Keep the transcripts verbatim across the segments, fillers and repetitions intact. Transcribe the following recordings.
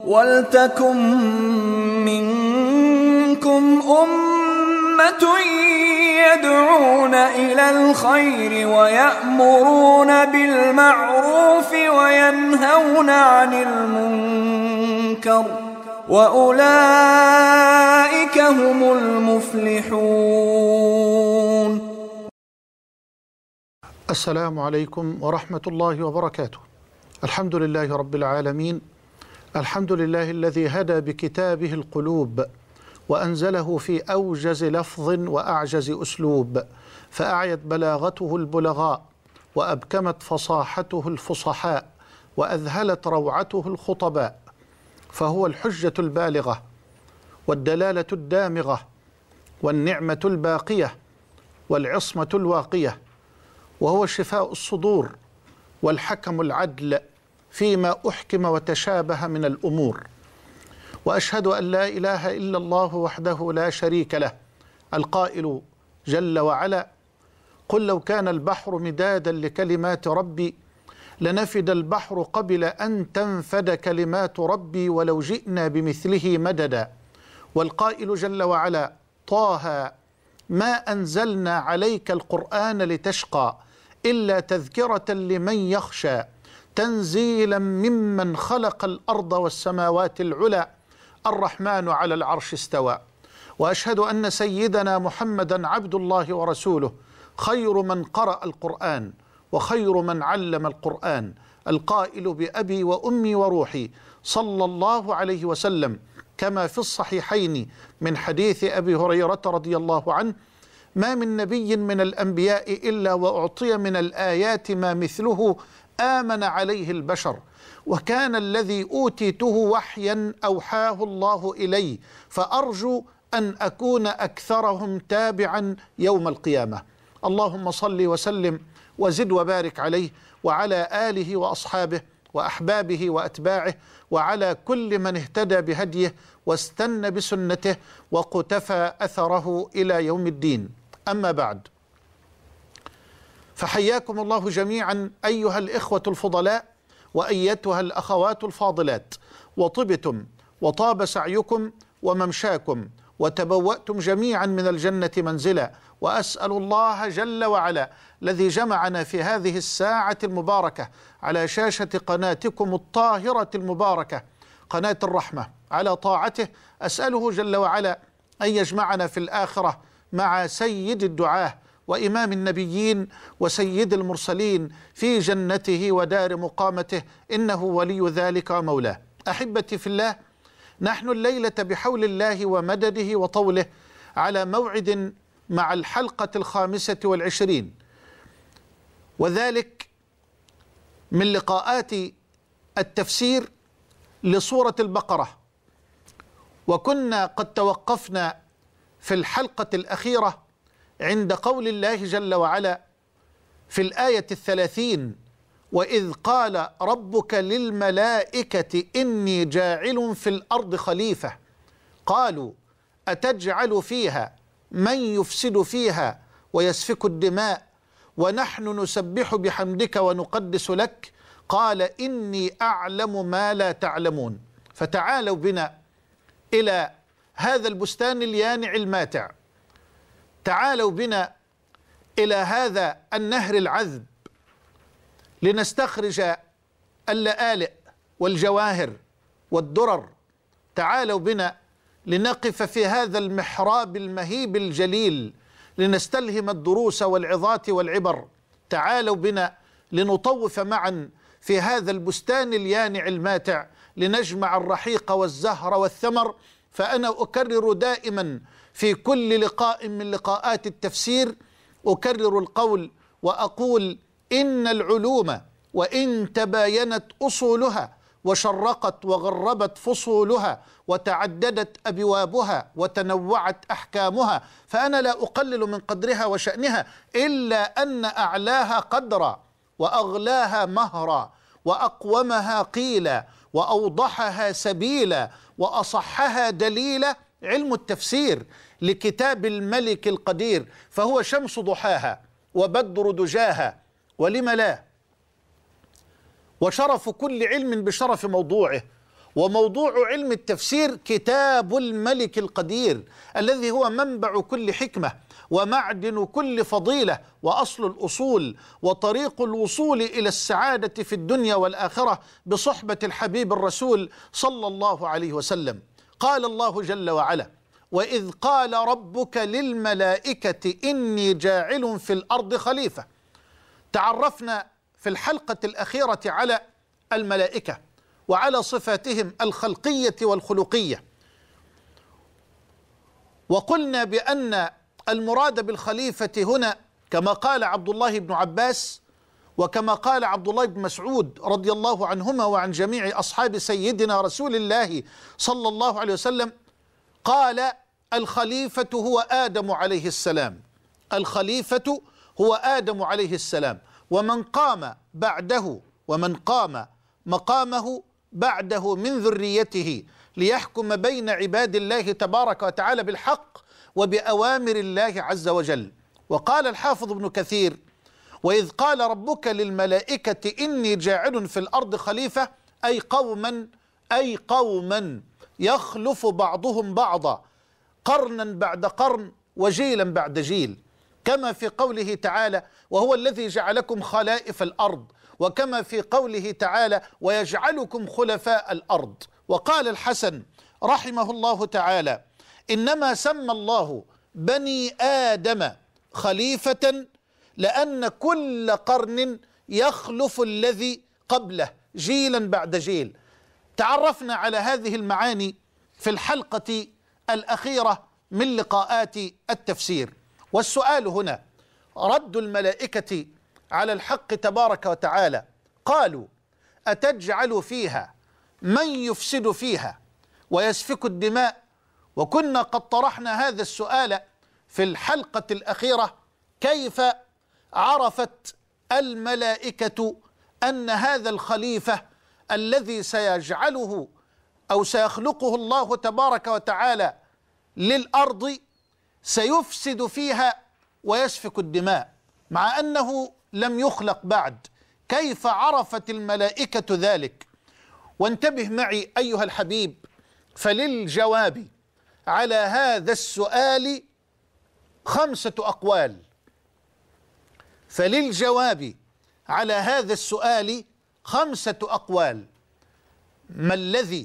وَلْتَكُن مِّنكُمْ أُمَّةٌ يَدْعُونَ إِلَى الْخَيْرِ وَيَأْمُرُونَ بِالْمَعْرُوفِ وَيَنْهَوْنَ عَنِ الْمُنكَرِ وَأُولَئِكَ هُمُ الْمُفْلِحُونَ. السلام عليكم ورحمة الله وبركاته. الحمد لله رب العالمين، الحمد لله الذي هدى بكتابه القلوب وأنزله في أوجز لفظ وأعجز أسلوب، فأعيت بلاغته البلغاء وأبكمت فصاحته الفصحاء وأذهلت روعته الخطباء، فهو الحجة البالغة والدلالة الدامغة والنعمة الباقية والعصمة الواقية، وهو شفاء الصدور والحكم العدل فيما أحكم وتشابه من الأمور. وأشهد أن لا إله إلا الله وحده لا شريك له، القائل جل وعلا: قل لو كان البحر مدادا لكلمات ربي لنفد البحر قبل أن تنفد كلمات ربي ولو جئنا بمثله مددا. والقائل جل وعلا: طه ما أنزلنا عليك القرآن لتشقى إلا تذكرة لمن يخشى تنزيلا ممن خلق الأرض والسماوات العلى الرحمن على العرش استوى. وأشهد أن سيدنا محمدا عبد الله ورسوله، خير من قرأ القرآن وخير من علم القرآن، القائل بأبي وأمي وروحي صلى الله عليه وسلم كما في الصحيحين من حديث أبي هريرة رضي الله عنه: ما من نبي من الأنبياء إلا وأعطي من الآيات ما مثله آمن عليه البشر، وكان الذي أوتيته وحيا أوحاه الله إلي، فأرجو أن أكون أكثرهم تابعا يوم القيامة. اللهم صل وسلم وزد وبارك عليه وعلى آله وأصحابه وأحبابه وأتباعه وعلى كل من اهتدى بهديه واستنى بسنته وقتفى أثره إلى يوم الدين. أما بعد، فحياكم الله جميعا أيها الإخوة الفضلاء وأيتها الأخوات الفاضلات، وطبتم وطاب سعيكم وممشاكم وتبوأتم جميعا من الجنة منزلا. وأسأل الله جل وعلا الذي جمعنا في هذه الساعة المباركة على شاشة قناتكم الطاهرة المباركة قناة الرحمة على طاعته، أسأله جل وعلا أن يجمعنا في الآخرة مع سيد الدعاة وإمام النبيين وسيد المرسلين في جنته ودار مقامته، إنه ولي ذلك ومولاه. أحبتي في الله، نحن الليلة بحول الله ومدده وطوله على موعد مع الحلقة الخامسة والعشرين، وذلك من لقاءات التفسير لسورة البقرة. وكنا قد توقفنا في الحلقة الأخيرة عند قول الله جل وعلا في الآية الثلاثين: وإذ قال ربك للملائكة إني جاعل في الأرض خليفة قالوا أتجعل فيها من يفسد فيها ويسفك الدماء ونحن نسبح بحمدك ونقدس لك قال إني أعلم ما لا تعلمون. فتعالوا بنا إلى هذا البستان اليانع الماتع، تعالوا بنا إلى هذا النهر العذب لنستخرج اللآلئ والجواهر والدرر. تعالوا بنا لنقف في هذا المحراب المهيب الجليل لنستلهم الدروس والعظات والعبر. تعالوا بنا لنطوف معا في هذا البستان اليانع الماتع لنجمع الرحيق والزهر والثمر. فأنا أكرر دائما في كل لقاء من لقاءات التفسير، أكرر القول وأقول: إن العلوم وإن تباينت أصولها وشرقت وغربت فصولها وتعددت أبوابها وتنوعت أحكامها، فأنا لا أقلل من قدرها وشأنها، إلا أن أعلاها قدرا وأغلاها مهرا وأقومها قيلا وأوضحها سبيلا وأصحها دليلا علم التفسير لكتاب الملك القدير، فهو شمس ضحاها وبدر دجاها، ولم لا؟ وشرف كل علم بشرف موضوعه، وموضوع علم التفسير كتاب الملك القدير الذي هو منبع كل حكمة ومعدن كل فضيلة وأصل الأصول وطريق الوصول إلى السعادة في الدنيا والآخرة بصحبة الحبيب الرسول صلى الله عليه وسلم. قال الله جل وعلا: وإذ قال ربك للملائكة إني جاعل في الأرض خليفة. تعرفنا في الحلقة الأخيرة على الملائكة وعلى صفاتهم الخلقية والخلقية، وقلنا بأن المراد بالخليفة هنا كما قال عبد الله بن عباس وكما قال عبد الله بن مسعود رضي الله عنهما وعن جميع أصحاب سيدنا رسول الله صلى الله عليه وسلم، قال: الخليفة هو آدم عليه السلام. الخليفة هو آدم عليه السلام، ومن قام بعده ومن قام مقامه بعده من ذريته ليحكم بين عباد الله تبارك وتعالى بالحق وبأوامر الله عز وجل. وقال الحافظ ابن كثير: وإذ قال ربك للملائكة إني جاعل في الأرض خليفة، أي قوما أي قوما يخلف بعضهم بعضا قرنا بعد قرن وجيلا بعد جيل، كما في قوله تعالى: وهو الذي جعلكم خلائف الأرض، وكما في قوله تعالى: ويجعلكم خلفاء الأرض. وقال الحسن رحمه الله تعالى: إنما سمى الله بني آدم خليفة لأن كل قرن يخلف الذي قبله جيلا بعد جيل. تعرفنا على هذه المعاني في الحلقة الأخيرة من لقاءات التفسير. والسؤال هنا: رد الملائكة على الحق تبارك وتعالى، قالوا: أتجعل فيها من يفسد فيها ويسفك الدماء؟ وكنا قد طرحنا هذا السؤال في الحلقة الأخيرة: كيف عرفت الملائكة أن هذا الخليفة الذي سيجعله أو سيخلقه الله تبارك وتعالى للأرض سيفسد فيها ويسفك الدماء مع أنه لم يخلق بعد؟ كيف عرفت الملائكة ذلك؟ وانتبه معي أيها الحبيب، فللجواب على هذا السؤال خمسة أقوال. فللجواب على هذا السؤال خمسة أقوال. ما الذي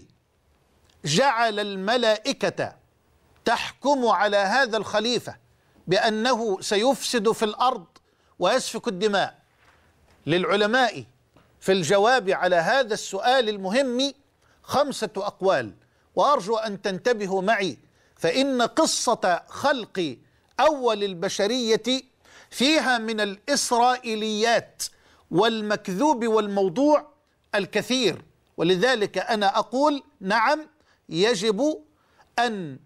جعل الملائكة تحكم على هذا الخليفة بأنه سيفسد في الأرض ويسفك الدماء؟ للعلماء في الجواب على هذا السؤال المهم خمسة أقوال، وأرجو أن تنتبهوا معي، فإن قصة خلق أول البشرية فيها من الإسرائيليات والمكذوب والموضوع الكثير. ولذلك أنا أقول: نعم، يجب أن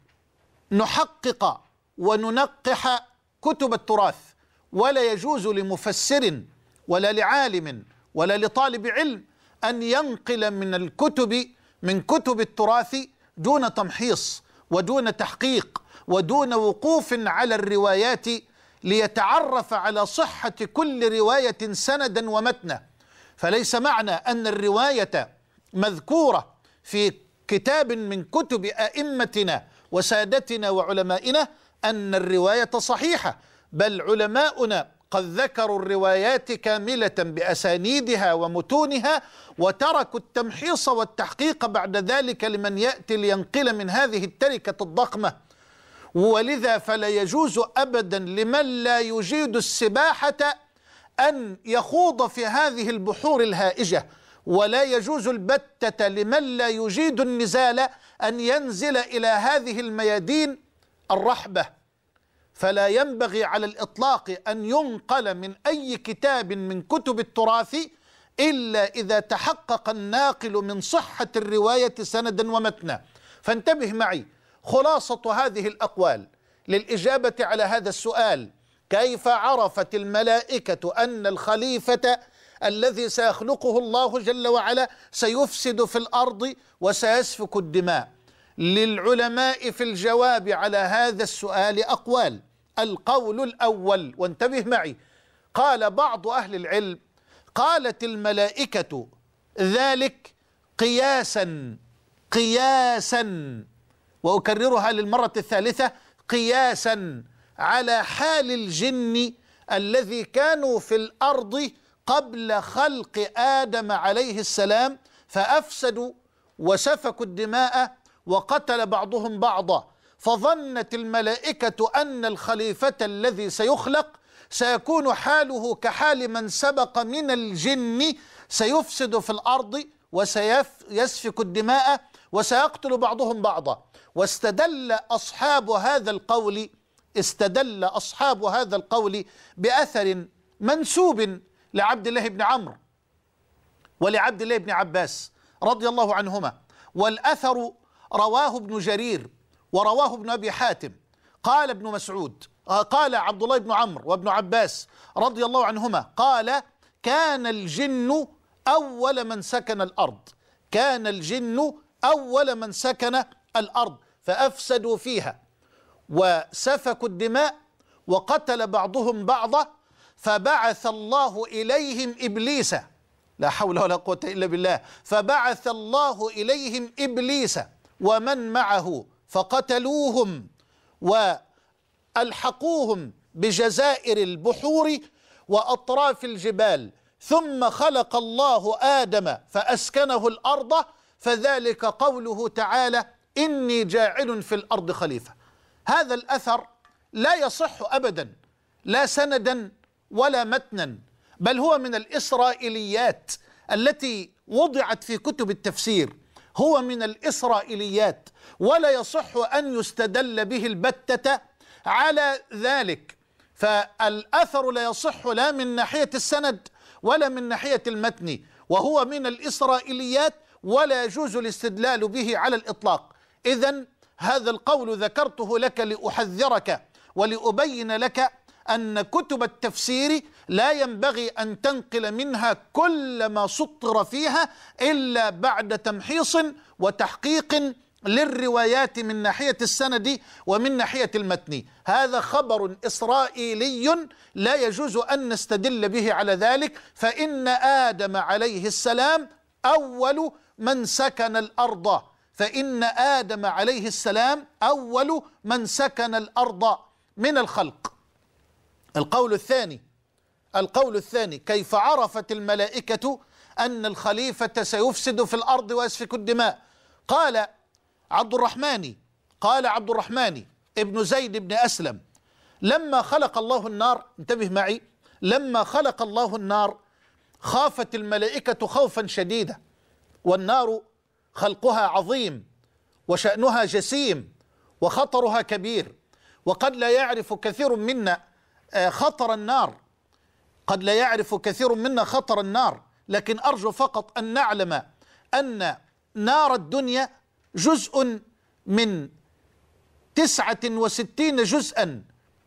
نحقق وننقح كتب التراث، ولا يجوز لمفسر ولا لعالم ولا لطالب علم أن ينقل من الكتب من كتب التراث دون تمحيص ودون تحقيق ودون وقوف على الروايات ليتعرف على صحة كل رواية سندا ومتنا. فليس معنى أن الرواية مذكورة في كتاب من كتب أئمتنا وسادتنا وعلمائنا أن الرواية صحيحة، بل علماؤنا قد ذكروا الروايات كاملة بأسانيدها ومتونها وتركوا التمحيص والتحقيق بعد ذلك لمن يأتي لينقل من هذه التركة الضخمة. ولذا فلا يجوز أبدا لمن لا يجيد السباحة أن يخوض في هذه البحور الهائجة، ولا يجوز البتة لمن لا يجيد النزال أن ينزل إلى هذه الميادين الرحبة. فلا ينبغي على الإطلاق أن ينقل من أي كتاب من كتب التراث إلا إذا تحقق الناقل من صحة الرواية سندا ومتنا. فانتبه معي، خلاصة هذه الأقوال للإجابة على هذا السؤال: كيف عرفت الملائكة أن الخليفة الذي سيخلقه الله جل وعلا سيفسد في الأرض وسيسفك الدماء؟ للعلماء في الجواب على هذا السؤال أقوال. القول الأول، وانتبه معي، قال بعض أهل العلم: قالت الملائكة ذلك قياسا قياسا، وأكررها للمرة الثالثة، قياسا على حال الجن الذي كانوا في الأرض قبل خلق آدم عليه السلام، فأفسدوا وسفكوا الدماء وقتل بعضهم بعضا، فظنت الملائكة أن الخليفة الذي سيخلق سيكون حاله كحال من سبق من الجن، سيفسد في الأرض وسيسفك الدماء وسيقتل بعضهم بعضا. واستدل أصحاب هذا القول استدل أصحاب هذا القول بأثر منسوب لعبد الله بن عمرو ولعبد الله بن عباس رضي الله عنهما، والأثر رواه ابن جرير ورواه ابن أبي حاتم. قال ابن مسعود قال عبد الله بن عمرو وابن عباس رضي الله عنهما قال: كان الجن أول من سكن الأرض كان الجن أول من سكن الأرض فأفسدوا فيها وسفكوا الدماء وقتل بعضهم بعضا، فبعث الله إليهم إبليس، لا حول ولا قوة إلا بالله، فبعث الله إليهم إبليس ومن معه فقتلوهم وألحقوهم بجزائر البحور وأطراف الجبال، ثم خلق الله آدم فأسكنه الأرض، فذلك قوله تعالى: إني جاعل في الأرض خليفة. هذا الأثر لا يصح أبدا، لا سندا ولا متنا، بل هو من الإسرائيليات التي وضعت في كتب التفسير، هو من الإسرائيليات ولا يصح أن يستدل به البتة على ذلك. فالأثر لا يصح لا من ناحية السند ولا من ناحية المتن، وهو من الإسرائيليات ولا يجوز الاستدلال به على الإطلاق. إذن هذا القول ذكرته لك لأحذرك ولأبين لك أن كتب التفسير لا ينبغي أن تنقل منها كل ما سطر فيها إلا بعد تمحيص وتحقيق للروايات من ناحية السند ومن ناحية المتن. هذا خبر إسرائيلي لا يجوز أن نستدل به على ذلك، فإن آدم عليه السلام أول من سكن الأرض فإن آدم عليه السلام أول من سكن الأرض من الخلق. القول الثاني القول الثاني كيف عرفت الملائكة أن الخليفة سيفسد في الأرض ويسفك الدماء؟ قال عبد الرحمن قال عبد الرحمن ابن زيد بن أسلم: لما خلق الله النار، انتبه معي، لما خلق الله النار خافت الملائكة خوفا شديدا، والنار خلقها عظيم وشأنها جسيم وخطرها كبير، وقد لا يعرف كثير منا خطر النار قد لا يعرف كثير منا خطر النار لكن أرجو فقط أن نعلم أن نار الدنيا جزء من تسعة وستين جزءا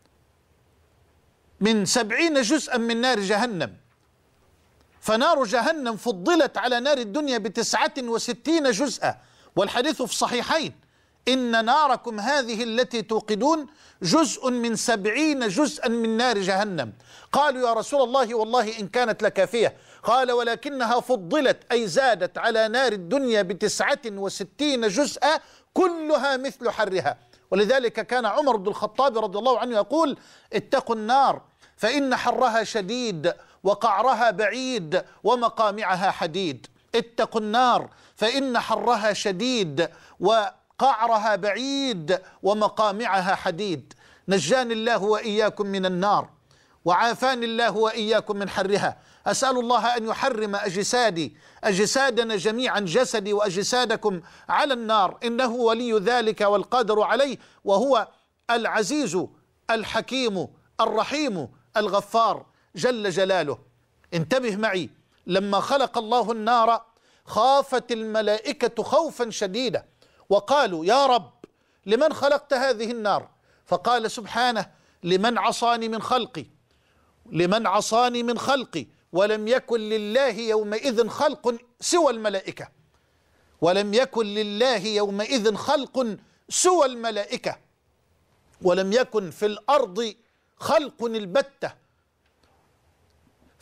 من سبعين جزءا من نار جهنم، فنار جهنم فضلت على نار الدنيا بتسعة وستين جزءا، والحديث في الصحيحين: إن ناركم هذه التي توقدون جزء من سبعين جزءا من نار جهنم. قالوا: يا رسول الله والله إن كانت لكافية. قال: ولكنها فضلت أي زادت على نار الدنيا بتسعة وستين جزءا كلها مثل حرها. ولذلك كان عمر بن الخطاب رضي الله عنه يقول: اتقوا النار فإن حرها شديد وقعرها بعيد ومقامعها حديد. اتقوا النار فإن حرها شديد وقعرها بعيد ومقامعها حديد. نجاني الله وإياكم من النار وعافاني الله وإياكم من حرها. أسأل الله أن يحرم أجسادي أجسادنا جميعا، جسدي وأجسادكم، على النار، إنه ولي ذلك والقادر عليه، وهو العزيز الحكيم الرحيم الغفار جل جلاله. انتبه معي، لما خلق الله النار خافت الملائكة خوفا شديدا وقالوا: يا رب لمن خلقت هذه النار؟ فقال سبحانه: لمن عصاني من خلقي لمن عصاني من خلقي ولم يكن لله يومئذ خلق سوى الملائكة ولم يكن لله يومئذ خلق سوى الملائكة ولم يكن في الأرض خلق البتة.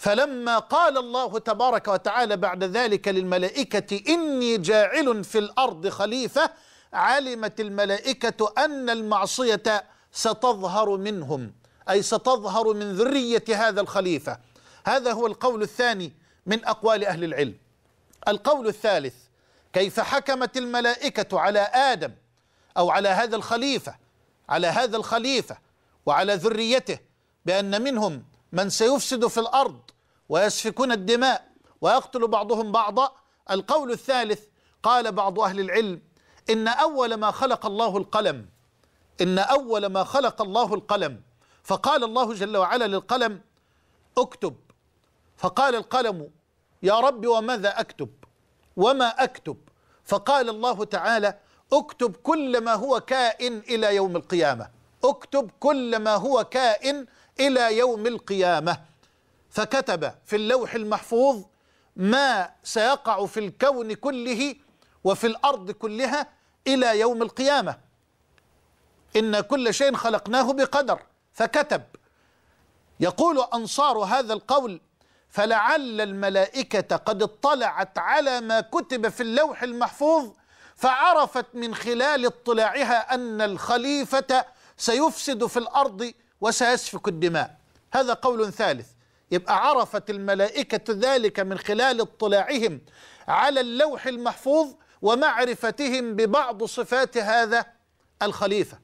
فلما قال الله تبارك وتعالى بعد ذلك للملائكة إني جاعل في الأرض خليفة، علمت الملائكة أن المعصية ستظهر منهم، أي ستظهر من ذرية هذا الخليفة. هذا هو القول الثاني من أقوال أهل العلم. القول الثالث: كيف حكمت الملائكة على آدم أو على هذا الخليفة على هذا الخليفة وعلى ذريته بأن منهم من سيفسد في الأرض ويسفكون الدماء ويقتل بعضهم بعضا؟ القول الثالث: قال بعض أهل العلم إن أول ما خلق الله القلم إن أول ما خلق الله القلم فقال الله جل وعلا للقلم: اكتب. فقال القلم: يا رب وماذا أكتب؟ وما أكتب؟ فقال الله تعالى: اكتب كل ما هو كائن إلى يوم القيامة اكتب كل ما هو كائن إلى يوم القيامة. فكتب في اللوح المحفوظ ما سيقع في الكون كله وفي الأرض كلها إلى يوم القيامة. إن كل شيء خلقناه بقدر. فكتب. يقول أنصار هذا القول: فلعل الملائكة قد اطلعت على ما كتب في اللوح المحفوظ فعرفت من خلال اطلاعها أن الخليفة سيفسد في الأرض وسيسفك الدماء. هذا قول ثالث. يبقى عرفت الملائكة ذلك من خلال اطلاعهم على اللوح المحفوظ ومعرفتهم ببعض صفات هذا الخليفة.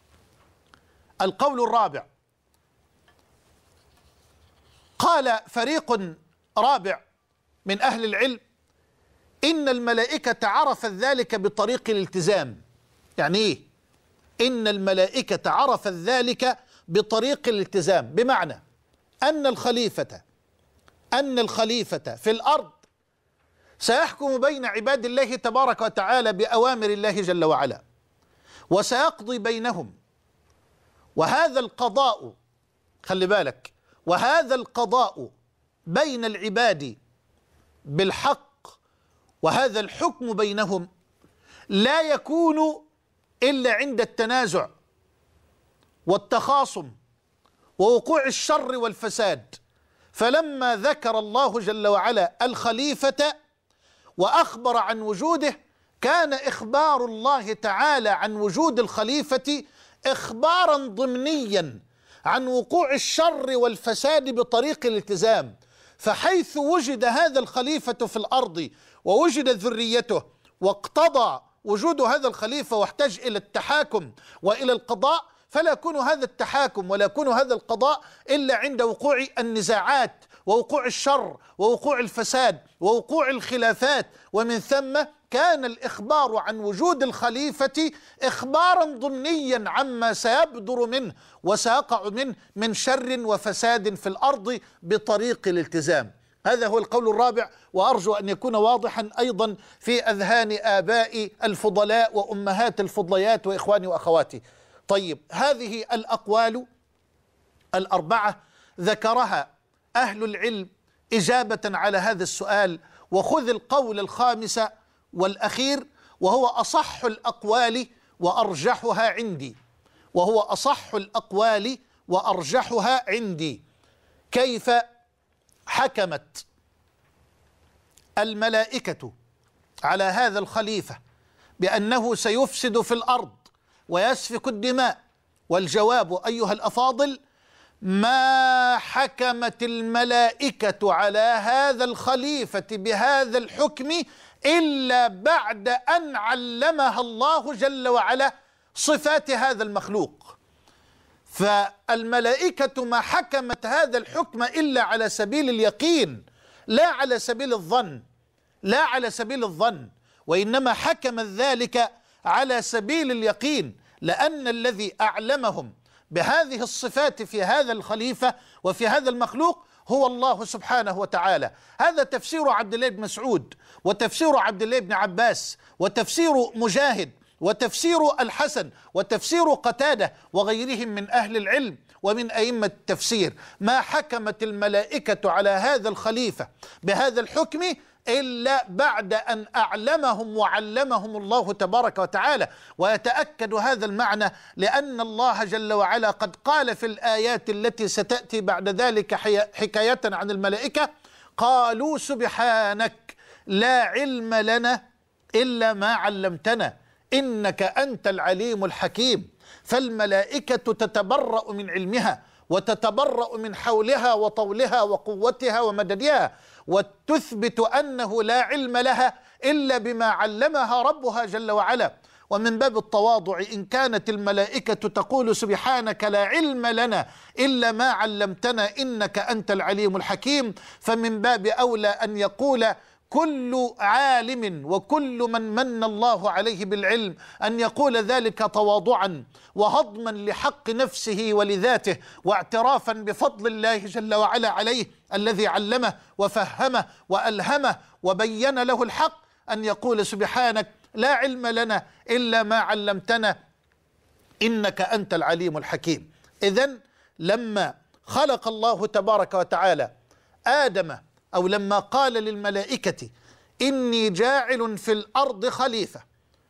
القول الرابع: قال فريق رابع من أهل العلم إن الملائكة عرفت ذلك بطريق الالتزام. يعني إيه؟ إن الملائكة عرفت ذلك بطريق الالتزام، بمعنى أن الخليفة أن الخليفة في الأرض سيحكم بين عباد الله تبارك وتعالى بأوامر الله جل وعلا، وسيقضي بينهم. وهذا القضاء، خلي بالك، وهذا القضاء بين العباد بالحق وهذا الحكم بينهم لا يكون إلا عند التنازع والتخاصم ووقوع الشر والفساد. فلما ذكر الله جل وعلا الخليفة وأخبر عن وجوده، كان إخبار الله تعالى عن وجود الخليفة إخبارا ضمنيا عن وقوع الشر والفساد بطريق الالتزام. فحيث وجد هذا الخليفة في الأرض ووجدت ذريته واقتضى وجود هذا الخليفة واحتاج إلى التحاكم وإلى القضاء، فلا يكون هذا التحاكم ولا يكون هذا القضاء إلا عند وقوع النزاعات ووقوع الشر ووقوع الفساد ووقوع الخلافات. ومن ثم كان الإخبار عن وجود الخليفة إخبارا ضمنيا عما سيبدر منه وسيقع منه من شر وفساد في الأرض بطريق الالتزام. هذا هو القول الرابع، وأرجو أن يكون واضحا أيضا في أذهان آباء الفضلاء وأمهات الفضليات وإخواني وأخواتي. طيب، هذه الأقوال الأربعة ذكرها أهل العلم إجابة على هذا السؤال. وخذ القول الخامس والأخير، وهو أصح الأقوال وأرجحها عندي وهو أصح الأقوال وأرجحها عندي كيف حكمت الملائكة على هذا الخليفة بأنه سيفسد في الأرض ويسفك الدماء؟ والجواب أيها الأفاضل: ما حكمت الملائكة على هذا الخليفة بهذا الحكم إلا بعد أن علمها الله جل وعلا صفات هذا المخلوق. فالملائكة ما حكمت هذا الحكم إلا على سبيل اليقين، لا على سبيل الظن لا على سبيل الظن وإنما حكمت ذلك على سبيل اليقين، لأن الذي أعلمهم بهذه الصفات في هذا الخليفة وفي هذا المخلوق هو الله سبحانه وتعالى. هذا تفسير عبد الله بن مسعود، وتفسير عبد الله بن عباس، وتفسير مجاهد، وتفسير الحسن، وتفسير قتادة وغيرهم من أهل العلم ومن أئمة التفسير. ما حكمت الملائكة على هذا الخليفة بهذا الحكم إلا بعد أن أعلمهم وعلمهم الله تبارك وتعالى. ويتأكد هذا المعنى لأن الله جل وعلا قد قال في الآيات التي ستأتي بعد ذلك حكاية عن الملائكة: قالوا سبحانك لا علم لنا إلا ما علمتنا إنك أنت العليم الحكيم. فالملائكة تتبرأ من علمها وتتبرأ من حولها وطولها وقوتها ومددها، وتثبت أنه لا علم لها إلا بما علمها ربها جل وعلا. ومن باب التواضع إن كانت الملائكة تقول سبحانك لا علم لنا إلا ما علمتنا إنك أنت العليم الحكيم، فمن باب أولى أن يقول كل عالم وكل من من الله عليه بالعلم أن يقول ذلك تواضعا وهضما لحق نفسه ولذاته، واعترافا بفضل الله جل وعلا عليه الذي علمه وفهمه وألهمه وبين له الحق، أن يقول سبحانك لا علم لنا إلا ما علمتنا إنك أنت العليم الحكيم. إذن لما خلق الله تبارك وتعالى آدم، أو لما قال للملائكة إني جاعل في الأرض خليفة،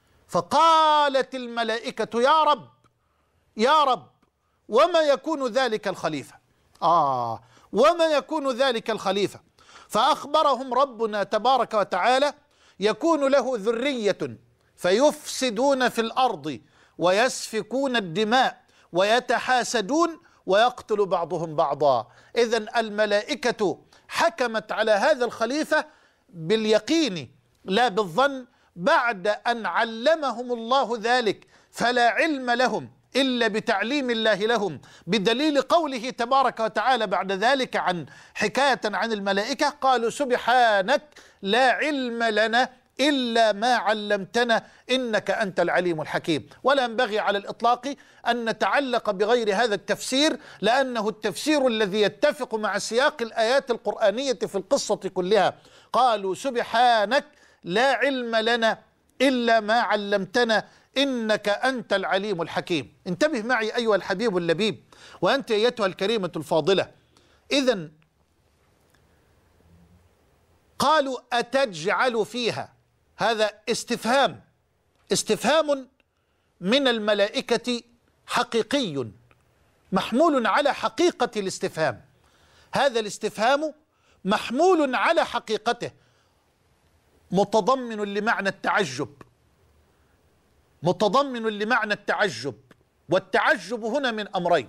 فقالت الملائكة يا رب يا رب وما يكون ذلك الخليفة؟ آه وما يكون ذلك الخليفة؟ فأخبرهم ربنا تبارك وتعالى يكون له ذرية فيفسدون في الأرض ويسفكون الدماء ويتحاسدون ويقتل بعضهم بعضا. إذن الملائكة حكمت على هذا الخليفة باليقين لا بالظن بعد أن علمهم الله ذلك، فلا علم لهم إلا بتعليم الله لهم، بدليل قوله تبارك وتعالى بعد ذلك عن حكاية عن الملائكة: قالوا سبحانك لا علم لنا إلا ما علمتنا إنك أنت العليم الحكيم. ولا ينبغي على الإطلاق أن نتعلق بغير هذا التفسير، لأنه التفسير الذي يتفق مع سياق الآيات القرآنية في القصة كلها. قالوا سبحانك لا علم لنا إلا ما علمتنا إنك أنت العليم الحكيم. انتبه معي أيها الحبيب اللبيب، وأنت أيتها الكريمة الفاضلة. إذن قالوا أتجعل فيها، هذا استفهام استفهام من الملائكة حقيقي محمول على حقيقة الاستفهام. هذا الاستفهام محمول على حقيقته، متضمن لمعنى التعجب متضمن لمعنى التعجب والتعجب هنا من أمرين.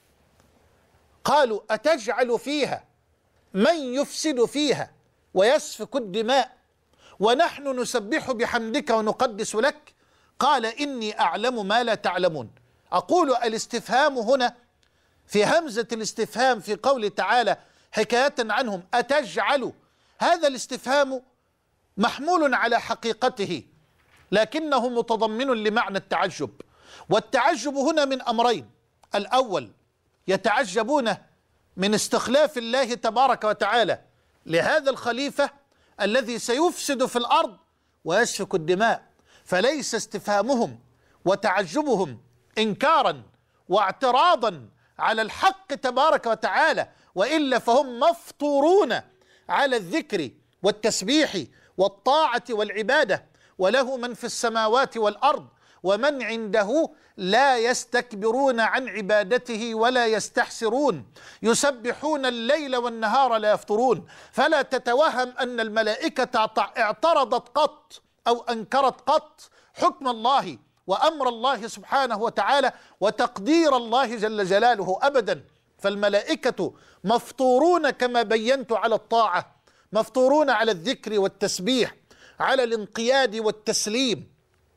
قالوا أتجعل فيها من يفسد فيها ويسفك الدماء ونحن نسبح بحمدك ونقدس لك؟ قال إني أعلم ما لا تعلمون. أقول الاستفهام هنا في همزة الاستفهام في قول تعالى حكاية عنهم أتجعل، هذا الاستفهام محمول على حقيقته لكنه متضمن لمعنى التعجب. والتعجب هنا من أمرين: الأول يتعجبون من استخلاف الله تبارك وتعالى لهذا الخليفة الذي سيفسد في الأرض ويسفك الدماء، فليس استفهامهم وتعجبهم إنكارا واعتراضا على الحق تبارك وتعالى، وإلا فهم مفطورون على الذكر والتسبيح والطاعة والعبادة، وله من في السماوات والأرض ومن عنده لا يستكبرون عن عبادته ولا يستحسرون، يسبحون الليل والنهار لا يفطرون. فلا تتوهم أن الملائكة اعترضت قط أو أنكرت قط حكم الله وأمر الله سبحانه وتعالى وتقدير الله جل جلاله، أبدا. فالملائكة مفطورون كما بينت على الطاعة، مفطورون على الذكر والتسبيح، على الانقياد والتسليم،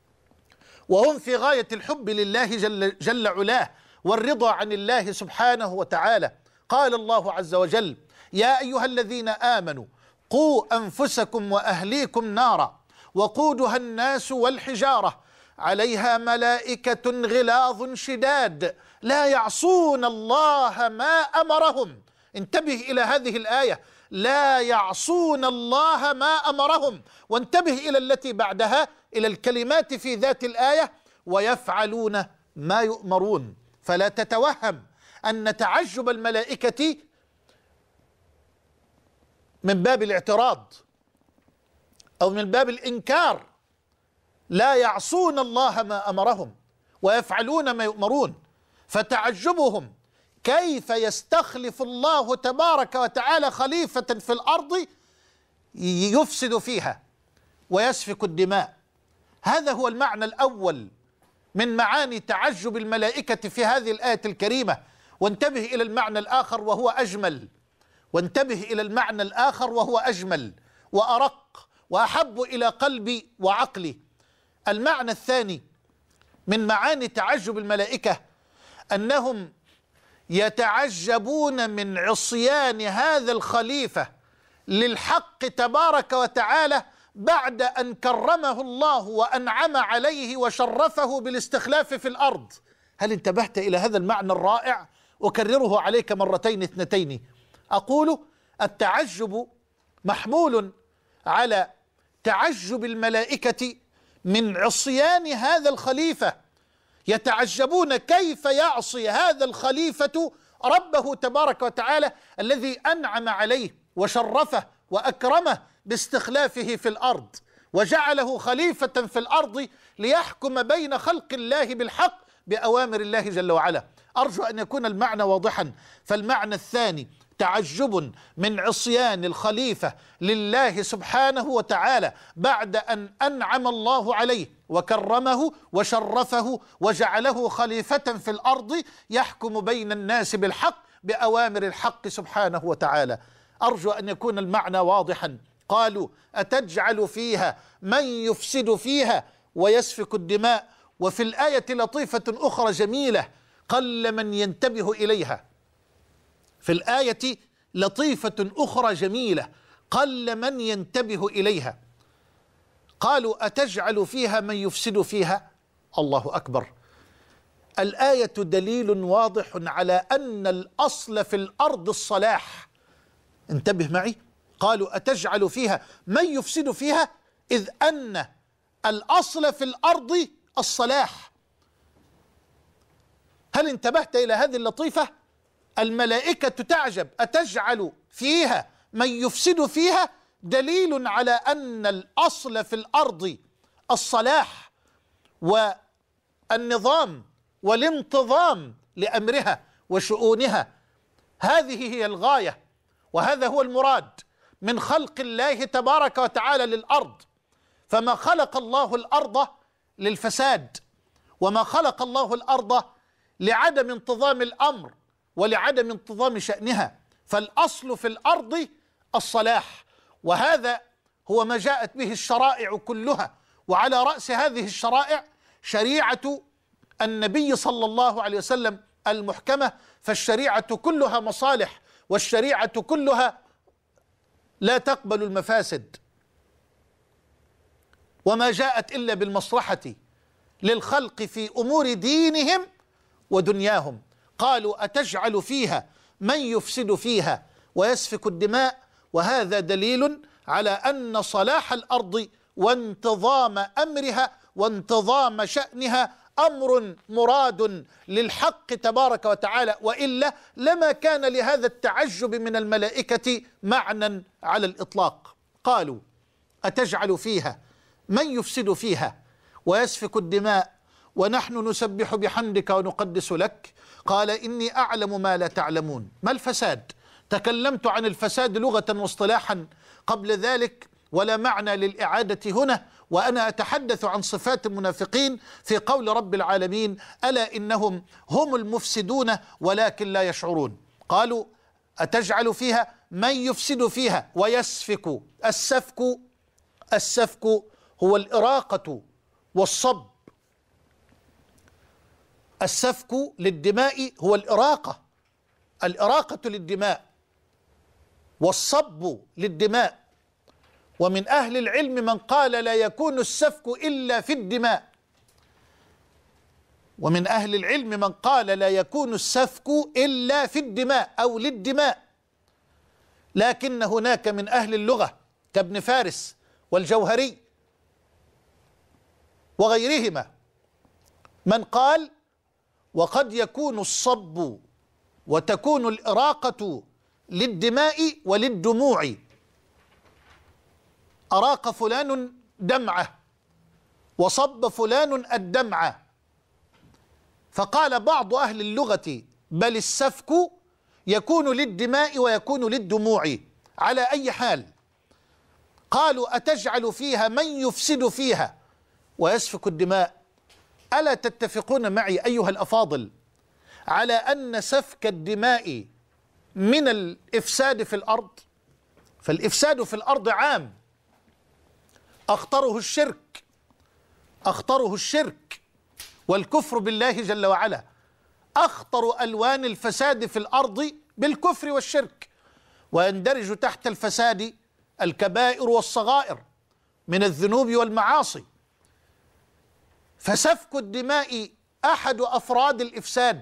وهم في غاية الحب لله جل, جل علاه والرضا عن الله سبحانه وتعالى. قال الله عز وجل: يا أيها الذين آمنوا قوا أنفسكم وأهليكم نارا وقودها الناس والحجارة عليها ملائكة غلاظ شداد لا يعصون الله ما أمرهم. انتبه إلى هذه الآية: لا يعصون الله ما أمرهم. وانتبه إلى التي بعدها، إلى الكلمات في ذات الآية: ويفعلون ما يؤمرون. فلا تتوهم أن تعجب الملائكة من باب الاعتراض أو من باب الإنكار، لا يعصون الله ما أمرهم ويفعلون ما يؤمرون، فتعجبهم كيف يستخلف الله تبارك وتعالى خليفة في الأرض يفسد فيها ويسفك الدماء. هذا هو المعنى الأول من معاني تعجب الملائكة في هذه الآية الكريمة. وانتبه إلى المعنى الآخر وهو أجمل، وانتبه إلى المعنى الآخر وهو أجمل وأرق وأحب إلى قلبي وعقلي. المعنى الثاني من معاني تعجب الملائكة أنهم يتعجبون من عصيان هذا الخليفة للحق تبارك وتعالى بعد أن كرمه الله وأنعم عليه وشرفه بالاستخلاف في الأرض. هل انتبهت إلى هذا المعنى الرائع؟ أكرره عليك مرتين اثنتين. أقول التعجب محمول على تعجب الملائكة من عصيان هذا الخليفة، يتعجبون كيف يعصي هذا الخليفة ربه تبارك وتعالى الذي أنعم عليه وشرفه وأكرمه باستخلافه في الأرض وجعله خليفة في الأرض ليحكم بين خلق الله بالحق بأوامر الله جل وعلا. أرجو أن يكون المعنى واضحا. فالمعنى الثاني تعجب من عصيان الخليفة لله سبحانه وتعالى بعد أن أنعم الله عليه وكرمه وشرفه وجعله خليفة في الأرض يحكم بين الناس بالحق بأوامر الحق سبحانه وتعالى. أرجو أن يكون المعنى واضحا. قالوا أتجعل فيها من يفسد فيها ويسفك الدماء. وفي الآية لطيفة أخرى جميلة قل من ينتبه إليها. في الآية لطيفة أخرى جميلة قل من ينتبه إليها. قالوا أتجعل فيها من يفسد فيها. الله أكبر. الآية دليل واضح على أن الأصل في الأرض الصلاح. انتبه معي. قالوا أتجعل فيها من يفسد فيها، إذ أن الأصل في الأرض الصلاح. هل انتبهت إلى هذه اللطيفة؟ الملائكة تعجب أتجعل فيها من يفسد فيها، دليل على أن الأصل في الأرض الصلاح والنظام والانتظام لأمرها وشؤونها. هذه هي الغاية وهذا هو المراد من خلق الله تبارك وتعالى للأرض. فما خلق الله الأرض للفساد، وما خلق الله الأرض لعدم انتظام الأمر ولعدم انتظام شأنها. فالأصل في الأرض الصلاح، وهذا هو ما جاءت به الشرائع كلها. وعلى رأس هذه الشرائع شريعة النبي صلى الله عليه وسلم المحكمة، فالشريعة كلها مصالح، والشريعة كلها لا تقبل المفاسد، وما جاءت إلا بالمصلحة للخلق في أمور دينهم ودنياهم. قالوا أتجعل فيها من يفسد فيها ويسفك الدماء. وهذا دليل على أن صلاح الأرض وانتظام أمرها وانتظام شأنها أمر مراد للحق تبارك وتعالى، وإلا لما كان لهذا التعجب من الملائكة معنى على الإطلاق. قالوا أتجعل فيها من يفسد فيها ويسفك الدماء ونحن نسبح بحمدك ونقدس لك. قال إني أعلم ما لا تعلمون. ما الفساد؟ تكلمت عن الفساد لغة واصطلاحا قبل ذلك، ولا معنى للإعادة هنا، وأنا أتحدث عن صفات المنافقين في قول رب العالمين ألا إنهم هم المفسدون ولكن لا يشعرون. قالوا أتجعل فيها من يفسد فيها ويسفك. السفك السفك هو الإراقة والصب. السفك للدماء هو الإراقة، الإراقة للدماء والصب للدماء. ومن أهل العلم من قال لا يكون السفك إلا في الدماء، ومن أهل العلم من قال لا يكون السفك إلا في الدماء أو للدماء. لكن هناك من أهل اللغة كابن فارس والجوهري وغيرهما من قال وقد يكون الصب وتكون الإراقة للدماء وللدموع. أراق فلان دمعة وصب فلان الدمعة، فقال بعض أهل اللغة بل السفك يكون للدماء ويكون للدموع. على أي حال قالوا أتجعل فيها من يفسد فيها ويسفك الدماء؟ ألا تتفقون معي أيها الأفاضل على أن سفك الدماء من الإفساد في الأرض؟ فالإفساد في الأرض عام، أخطره الشرك، أخطره الشرك والكفر بالله جل وعلا. أخطر ألوان الفساد في الأرض بالكفر والشرك، ويندرج تحت الفساد الكبائر والصغائر من الذنوب والمعاصي. فسفك الدماء أحد أفراد الإفساد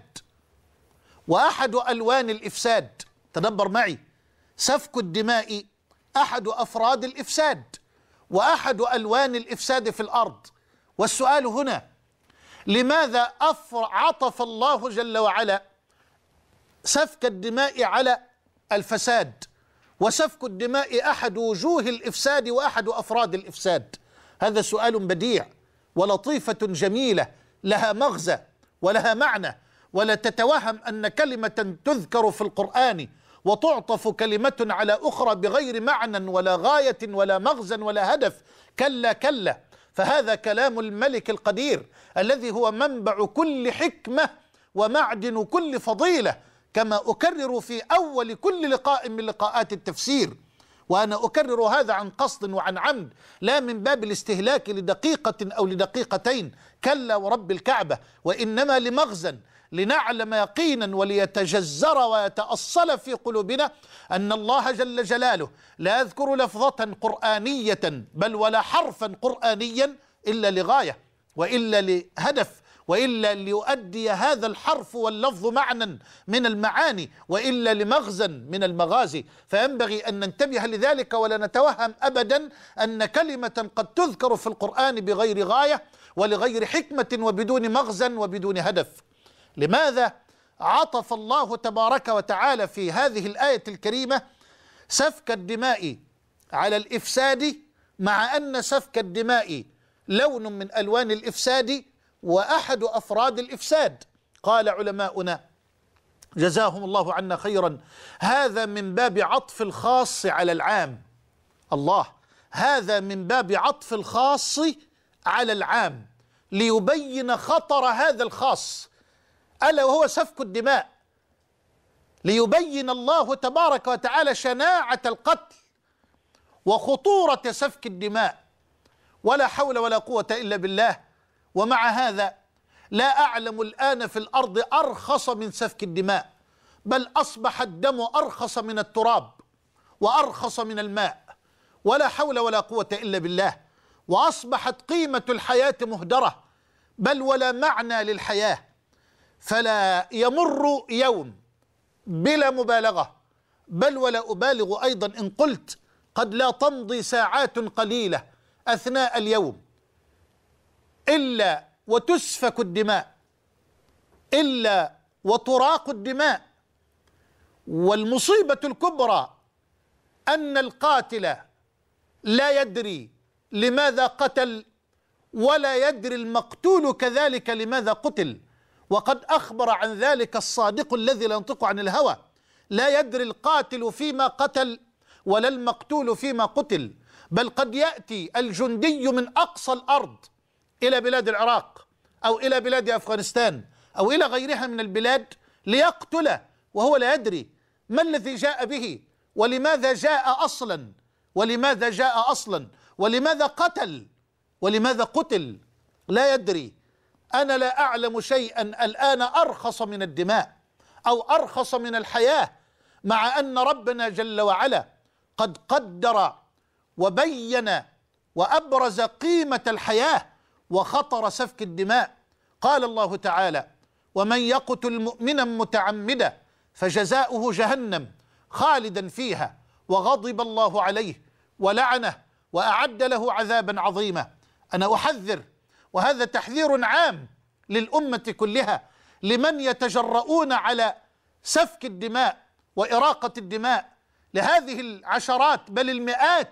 وأحد ألوان الإفساد. تدبر معي، سفك الدماء أحد أفراد الإفساد وأحد ألوان الإفساد في الأرض. والسؤال هنا، لماذا عطف الله جل وعلا سفك الدماء على الفساد؟ وسفك الدماء أحد وجوه الإفساد وأحد أفراد الإفساد. هذا سؤال بديع ولطيفة جميلة لها مغزى ولها معنى، ولا تتوهم أن كلمة تذكر في القرآن وتعطف كلمة على أخرى بغير معنى ولا غاية ولا مغزى ولا هدف. كلا كلا، فهذا كلام الملك القدير الذي هو منبع كل حكمة ومعدن كل فضيلة، كما أكرر في أول كل لقاء من لقاءات التفسير. وأنا أكرر هذا عن قصد وعن عمد، لا من باب الاستهلاك لدقيقة أو لدقيقتين، كلا ورب الكعبة، وإنما لمغزى، لنعلم يقينا وليتجزر ويتأصل في قلوبنا أن الله جل جلاله لا يذكر لفظة قرآنية بل ولا حرفا قرآنيا إلا لغاية وإلا لهدف وإلا ليؤدي هذا الحرف واللفظ معنى من المعاني وإلا لمغزى من المغازي. فينبغي أن ننتبه لذلك ولا نتوهم أبدا أن كلمة قد تذكر في القرآن بغير غاية ولغير حكمة وبدون مغزى وبدون هدف. لماذا عطف الله تبارك وتعالى في هذه الآية الكريمة سفك الدماء على الإفساد، مع أن سفك الدماء لون من ألوان الإفساد وأحد أفراد الإفساد؟ قال علماؤنا جزاهم الله عنا خيرا، هذا من باب عطف الخاص على العام. الله، هذا من باب عطف الخاص على العام ليبين خطر هذا الخاص، ألا وهو سفك الدماء، ليبين الله تبارك وتعالى شناعة القتل وخطورة سفك الدماء. ولا حول ولا قوة إلا بالله. ومع هذا لا أعلم الآن في الأرض أرخص من سفك الدماء، بل أصبح الدم أرخص من التراب وأرخص من الماء. ولا حول ولا قوة إلا بالله. وأصبحت قيمة الحياة مهدرة، بل ولا معنى للحياة. فلا يمر يوم بلا مبالغة، بل ولا أبالغ أيضا إن قلت قد لا تمضي ساعات قليلة أثناء اليوم إلا وتسفك الدماء، إلا وتراق الدماء. والمصيبة الكبرى أن القاتل لا يدري لماذا قتل، ولا يدري المقتول كذلك لماذا قتل. وقد أخبر عن ذلك الصادق الذي لا ينطق عن الهوى: لا يدري القاتل فيما قتل ولا المقتول فيما قتل. بل قد يأتي الجندي من أقصى الأرض إلى بلاد العراق أو إلى بلاد أفغانستان أو إلى غيرها من البلاد ليقتل وهو لا يدري ما الذي جاء به ولماذا جاء أصلا ولماذا جاء أصلا ولماذا قتل ولماذا قتل، لا يدري. أنا لا أعلم شيئا الآن أرخص من الدماء أو أرخص من الحياة، مع أن ربنا جل وعلا قد قدر وبين وأبرز قيمة الحياة وخطر سفك الدماء. قال الله تعالى: ومن يقتل مؤمنا متعمدا فجزاؤه جهنم خالدا فيها وغضب الله عليه ولعنه وأعد له عذابا عظيما. أنا أحذر، وهذا تحذير عام للأمة كلها، لمن يتجرؤون على سفك الدماء وإراقة الدماء لهذه العشرات بل المئات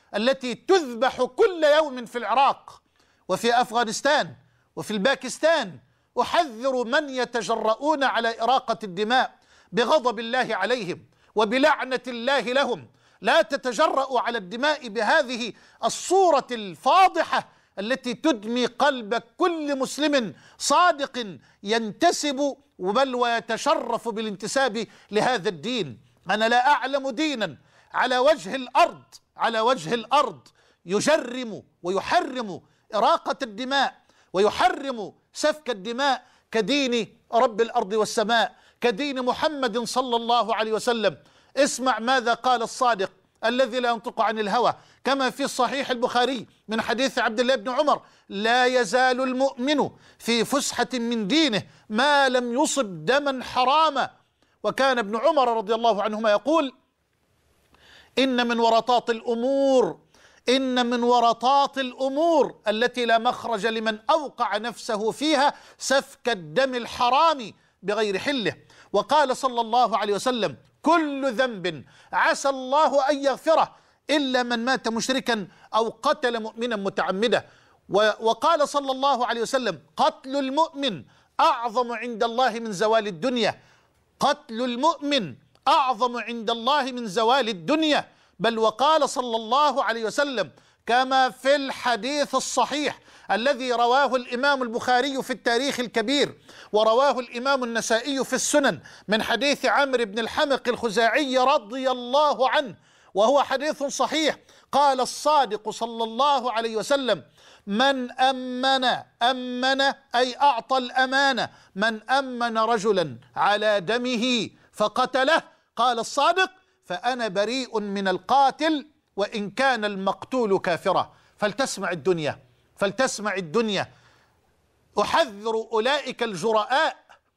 التي تذبح كل يوم في العراق وفي أفغانستان وفي الباكستان. أحذر من يتجرؤون على إراقة الدماء بغضب الله عليهم وبلعنة الله لهم. لا تتجرؤوا على الدماء بهذه الصورة الفاضحة التي تدمي قلب كل مسلم صادق ينتسب بل ويتشرف بالانتساب لهذا الدين. أنا لا أعلم دينا على وجه الأرض على وجه الأرض يجرم ويحرم إراقة الدماء ويحرم سفك الدماء كدين رب الأرض والسماء، كدين محمد صلى الله عليه وسلم. اسمع ماذا قال الصادق الذي لا ينطق عن الهوى كما في صحيح البخاري من حديث عبد الله بن عمر: لا يزال المؤمن في فسحة من دينه ما لم يصب دما حراما. وكان ابن عمر رضي الله عنهما يقول: إن من ورطات الأمور إن من ورطات الأمور التي لا مخرج لمن أوقع نفسه فيها سفك الدم الحرام بغير حله. وقال صلى الله عليه وسلم: كل ذنب عسى الله أن يغفره إلا من مات مشركا أو قتل مؤمنا متعمدا. وقال صلى الله عليه وسلم: قتل المؤمن أعظم عند الله من زوال الدنيا. قتل المؤمن أعظم عند الله من زوال الدنيا. بل وقال صلى الله عليه وسلم كما في الحديث الصحيح الذي رواه الإمام البخاري في التاريخ الكبير ورواه الإمام النسائي في السنن من حديث عمرو بن الحمق الخزاعي رضي الله عنه، وهو حديث صحيح. قال الصادق صلى الله عليه وسلم: من أمن أمن أي أعطى الأمانة من أمن رجلا على دمه فقتله، قال الصادق: فأنا بريء من القاتل وإن كان المقتول كافرا. فلتسمع الدنيا فلتسمع الدنيا أحذر أولئك الجرآء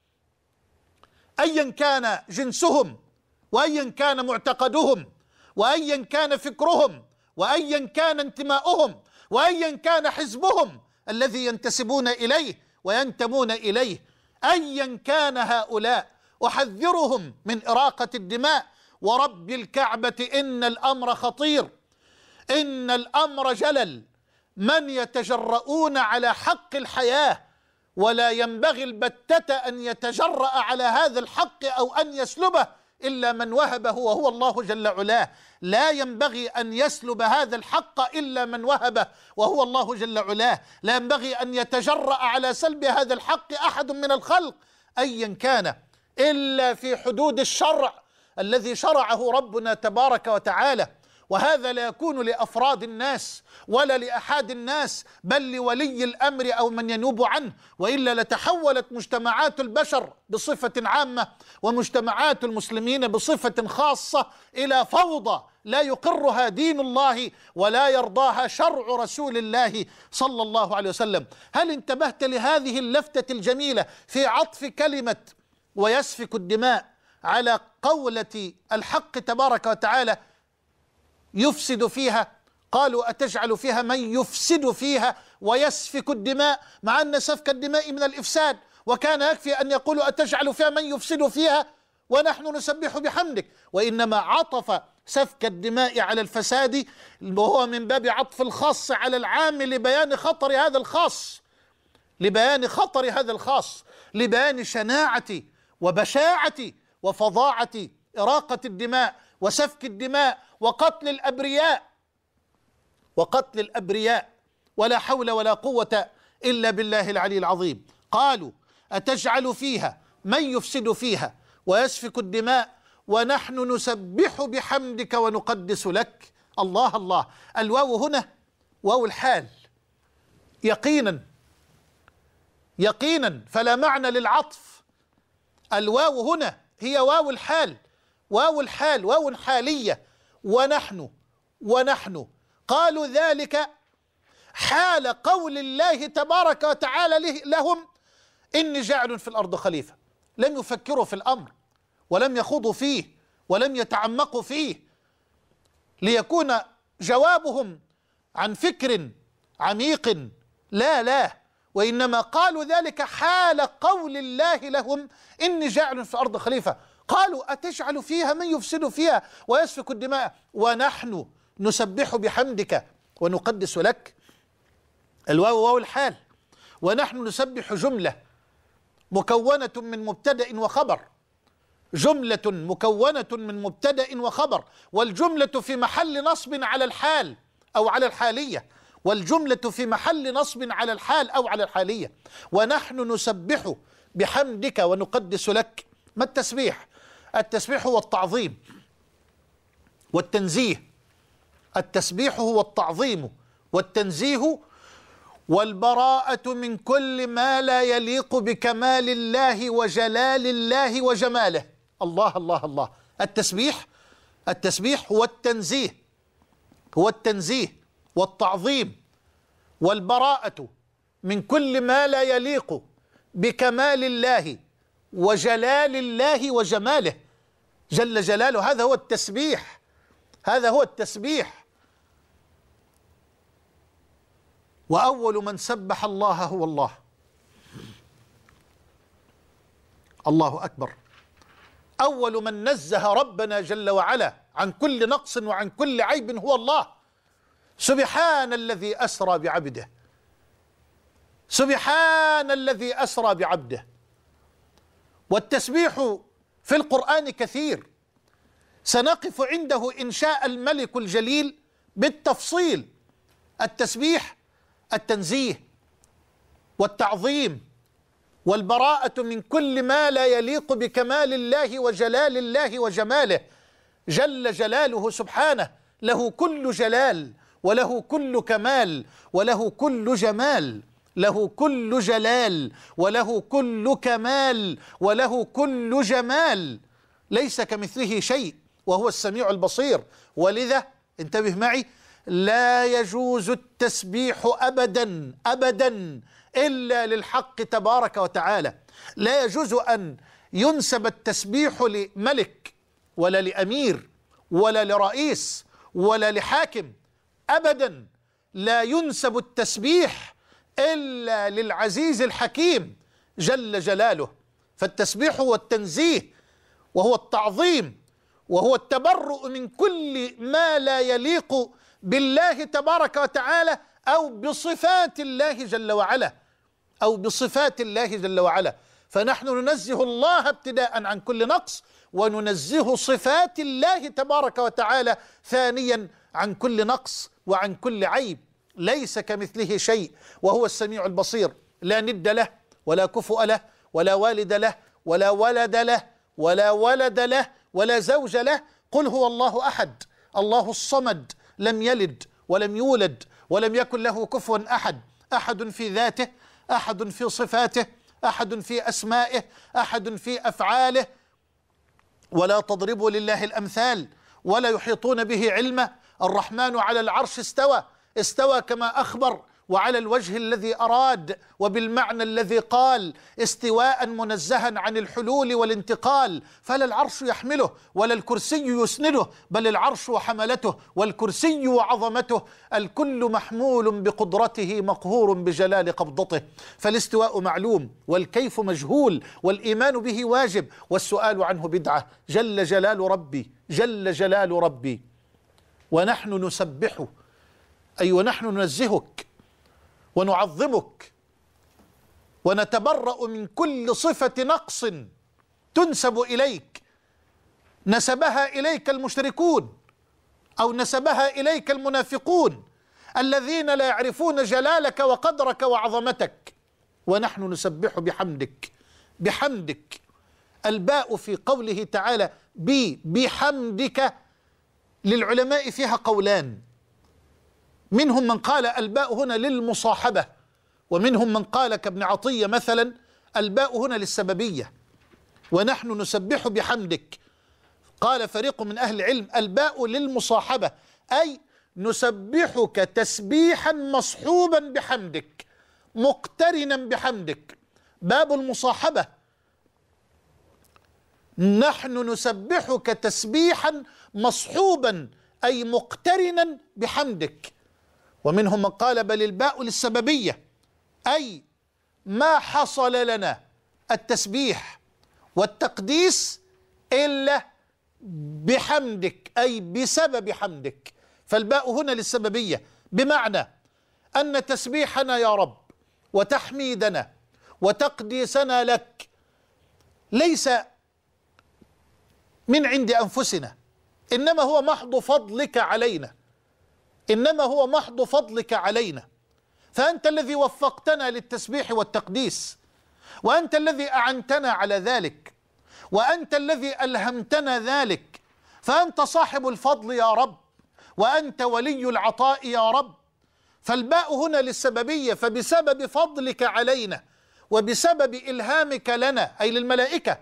أيا كان جنسهم وأيا كان معتقدهم وأيا كان فكرهم وأيا كان انتماؤهم وأيا كان حزبهم الذي ينتسبون إليه وينتمون إليه، أيا كان هؤلاء أحذرهم من إراقة الدماء. ورب الكعبة إن الأمر خطير، إن الأمر جلل. من يتجرؤون على حق الحياة ولا ينبغي البتة أن يتجرأ على هذا الحق أو أن يسلبه إلا من وهبه وهو الله جل علاه. لا ينبغي أن يسلب هذا الحق إلا من وهبه وهو الله جل علاه. لا ينبغي أن يتجرأ على سلب هذا الحق أحد من الخلق أيا كان إلا في حدود الشرع الذي شرعه ربنا تبارك وتعالى. وهذا لا يكون لأفراد الناس ولا لأحد الناس بل لولي الأمر أو من ينوب عنه، وإلا لتحولت مجتمعات البشر بصفة عامة ومجتمعات المسلمين بصفة خاصة إلى فوضى لا يقرها دين الله ولا يرضاها شرع رسول الله صلى الله عليه وسلم. هل انتبهت لهذه اللفتة الجميلة في عطف كلمة ويسفك الدماء على قولة الحق تبارك وتعالى يفسد فيها؟ قالوا أتجعل فيها من يفسد فيها ويسفك الدماء، مع أن سفك الدماء من الإفساد، وكان يكفي أن يقولوا أتجعل فيها من يفسد فيها ونحن نسبح بحمدك. وإنما عطف سفك الدماء على الفساد وهو من باب عطف الخاص على العام لبيان خطر هذا الخاص لبيان خطر هذا الخاص لبيان شناعة وبشاعة وفظاعة إراقة الدماء وسفك الدماء وقتل الأبرياء وقتل الأبرياء ولا حول ولا قوة إلا بالله العلي العظيم. قالوا أتجعل فيها من يفسد فيها ويسفك الدماء ونحن نسبح بحمدك ونقدس لك. الله الله. الواو هنا واو الحال يقينا يقينا فلا معنى للعطف. الواو هنا هي واو الحال واو الحال واو حالية. ونحن ونحن قالوا ذلك حال قول الله تبارك وتعالى لهم إني جاعل في الأرض خليفة. لم يفكروا في الأمر ولم يخوضوا فيه ولم يتعمقوا فيه ليكون جوابهم عن فكر عميق، لا لا وإنما قالوا ذلك حال قول الله لهم إني جاعل في الأرض خليفة. قالوا أتجعل فيها من يفسد فيها ويسفك الدماء ونحن نسبح بحمدك ونقدس لك، الواو واو الحال، ونحن نسبح جملة مكونة من مبتدأ وخبر، جملة مكونة من مبتدأ وخبر، والجملة في محل نصب على الحال أو على الحالية، والجملة في محل نصب على الحال أو على الحالية. ونحن نسبح بحمدك ونقدس لك. ما التسبيح؟ التسبيح هو التعظيم والتنزيه، التسبيح هو التعظيم والتنزيه والبراءة من كل ما لا يليق بكمال الله وجلال الله وجماله. الله الله الله. التسبيح التسبيح هو التنزيه، هو التنزيه والتعظيم والبراءة من كل ما لا يليق بكمال الله وجلال الله وجماله جل جلاله. هذا هو التسبيح، هذا هو التسبيح. وأول من سبح الله هو الله. الله أكبر. أول من نزه ربنا جل وعلا عن كل نقص وعن كل عيب هو الله. سبحان الذي أسرى بعبده، سبحان الذي أسرى بعبده. والتسبيح في القرآن كثير، سنقف عنده إن شاء الملك الجليل بالتفصيل. التسبيح التنزيه والتعظيم والبراءة من كل ما لا يليق بكمال الله وجلال الله وجماله جل جلاله سبحانه. له كل جلال وله كل كمال وله كل جمال، له كل جلال وله كل كمال وله كل جمال، ليس كمثله شيء وهو السميع البصير. ولذا انتبه معي، لا يجوز التسبيح أبدا أبدا إلا للحق تبارك وتعالى. لا يجوز أن ينسب التسبيح لملك ولا لأمير ولا لرئيس ولا لحاكم أبدا. لا ينسب التسبيح إلا للعزيز الحكيم جل جلاله. فالتسبيح هو التنزيه وهو التعظيم وهو التبرؤ من كل ما لا يليق بالله تبارك وتعالى أو بصفات الله جل وعلا، أو بصفات الله جل وعلا. فنحن ننزه الله ابتداء عن كل نقص، وننزه صفات الله تبارك وتعالى ثانيا عن كل نقص وعن كل عيب. ليس كمثله شيء وهو السميع البصير. لا ند له ولا كفؤ له ولا والد له ولا ولد له ولا ولد له ولا زوج له. قل هو الله أحد الله الصمد لم يلد ولم يولد ولم يكن له كفوا أحد. أحد في ذاته، أحد في صفاته، أحد في أسمائه، أحد في أفعاله. ولا تضربوا لله الأمثال ولا يحيطون به علما. الرحمن على العرش استوى، استوى كما أخبر وعلى الوجه الذي أراد وبالمعنى الذي قال، استواء منزها عن الحلول والانتقال. فلا العرش يحمله ولا الكرسي يسنده، بل العرش وحملته والكرسي وعظمته. الكل محمول بقدرته مقهور بجلال قبضته. فالاستواء معلوم والكيف مجهول والإيمان به واجب والسؤال عنه بدعة. جل جلال ربي، جل جلال ربي. ونحن نسبحه، أي ونحن ننزهك ونعظمك ونتبرأ من كل صفة نقص تنسب إليك، نسبها إليك المشركون أو نسبها إليك المنافقون الذين لا يعرفون جلالك وقدرك وعظمتك. ونحن نسبح بحمدك، بحمدك. الباء في قوله تعالى بي بحمدك للعلماء فيها قولان، منهم من قال الباء هنا للمصاحبة، ومنهم من قال كابن عطية مثلا الباء هنا للسببية. ونحن نسبح بحمدك، قال فريق من أهل العلم الباء للمصاحبة، أي نسبحك تسبيحا مصحوبا بحمدك مقترنا بحمدك. باب المصاحبة، نحن نسبحك تسبيحا مصحوبا أي مقترنا بحمدك. ومنهم من قال بل الباء للسببية، أي ما حصل لنا التسبيح والتقديس إلا بحمدك، أي بسبب حمدك. فالباء هنا للسببية، بمعنى أن تسبيحنا يا رب وتحميدنا وتقديسنا لك ليس من عند أنفسنا، إنما هو محض فضلك علينا، إنما هو محض فضلك علينا. فأنت الذي وفقتنا للتسبيح والتقديس، وأنت الذي أعنتنا على ذلك، وأنت الذي ألهمتنا ذلك، فأنت صاحب الفضل يا رب، وأنت ولي العطاء يا رب. فالباء هنا للسببية، فبسبب فضلك علينا وبسبب إلهامك لنا أي للملائكة